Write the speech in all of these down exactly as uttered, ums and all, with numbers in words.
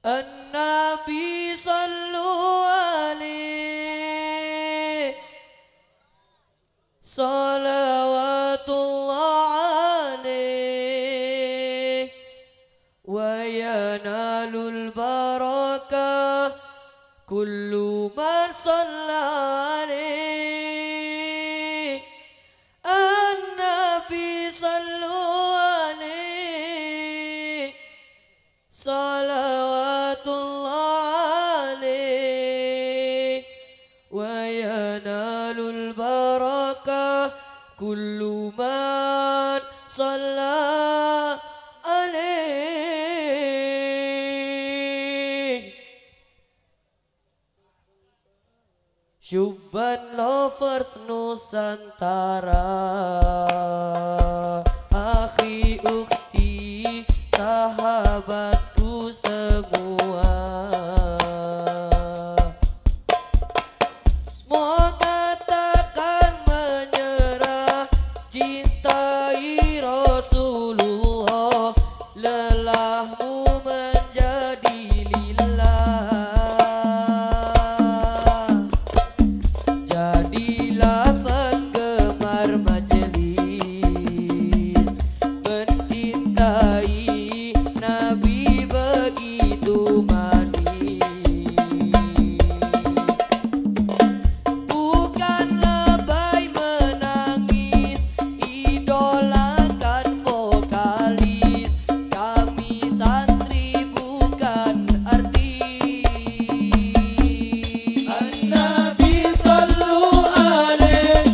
An-Nabi sallu alaihi salawatullah alaihi wa yanalul barakah kullu man salla alaihi. An-Nabi sallu alaihi salawatullah alaihi wa yanalul barakah kullu man salla alaihi. Syubban lovers Nusantara, akhi ukti sahabatku semua, semoga takkan menyerah, cintai Rasulullah, lelahmu menjadi lillah. Jadilah penggemar majelis, mencintai Nabi begitu manis. Bukan lebay menangis, idolakan vokalis, kami santri bukan artis. An-Nabi sallu alaihi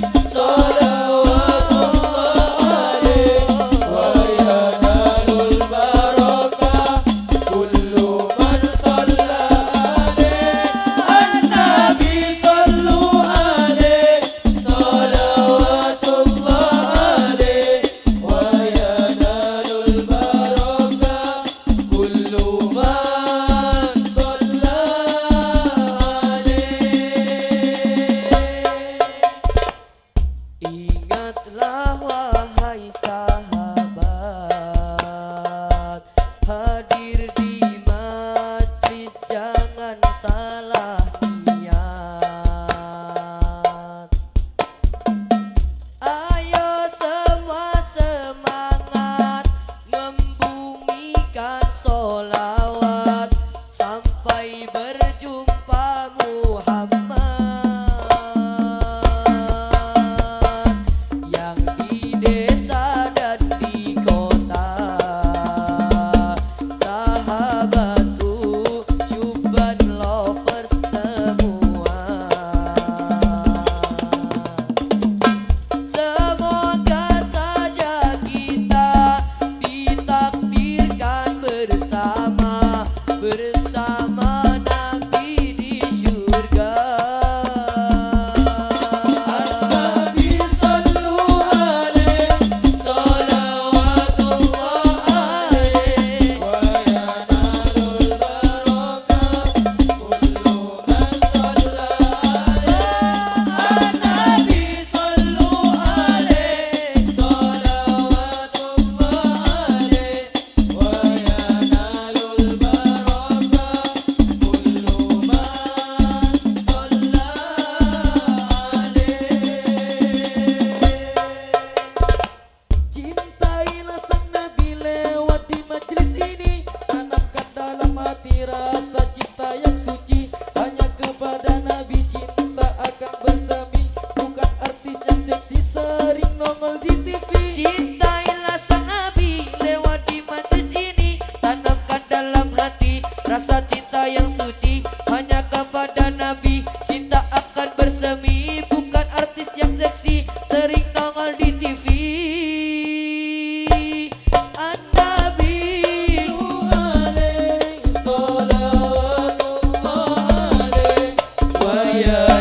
salawatullah alaihi wa yanalul barakah kullu man salla alaihi. An-Nabi sallu alaihi salawatullah alaihi wa yanalul barakah kullu man salla alaihi. Ingatlah wahai sahabat, hadir di majlis jangan salah niat. Ayo semua semangat membumikan sholawat sampai berjumpa Muhammad yang di desa dan di kota. Sahabatku Syubban lovers semua, semoga saja kita ditakdirkan bersama, bersama Nabi di syurga. An-Nabi sallu alaihi salawatullah alaihi wa yanalul barakah kullu man salla alaihi. An-Nabi sallu alaihi salawatullah alaihi wa yanalul barakah kullu man salla alaihi. Cintailah sang Nabi lewat di majelis ini, tanamkan dalam hati rasa cinta yang suci, hanya kepada Nabi cinta akan bersemi, bukan artis yang seksi sering nongol di T V. Cintailah sang Nabi lewat di majelis ini, tanamkan dalam hati rasa cinta yang suci, hanya kepada Nabi cinta akan bersemi, bukan artis yang seksi sering nongol di T V. An-Nabi alaihi salawatullah alaihi wa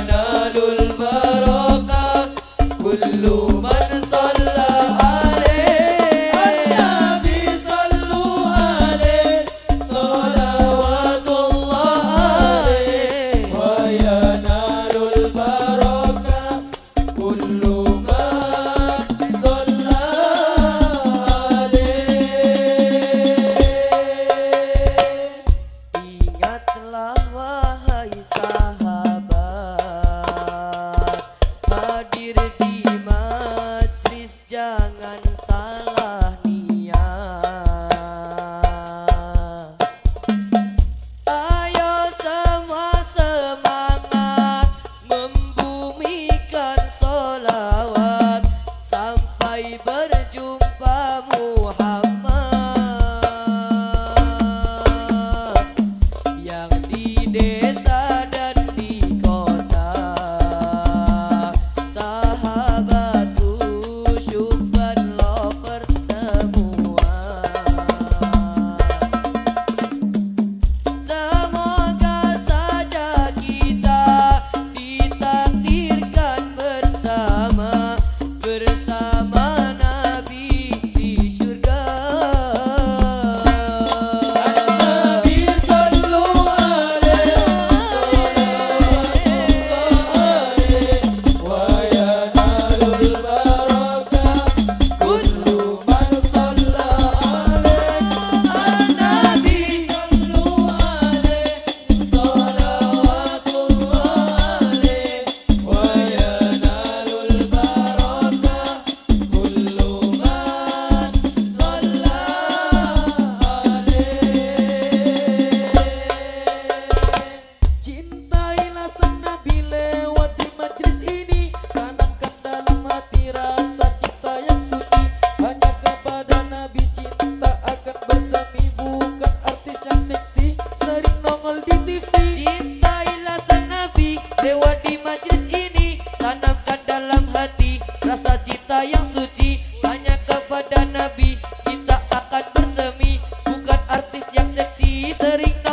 sering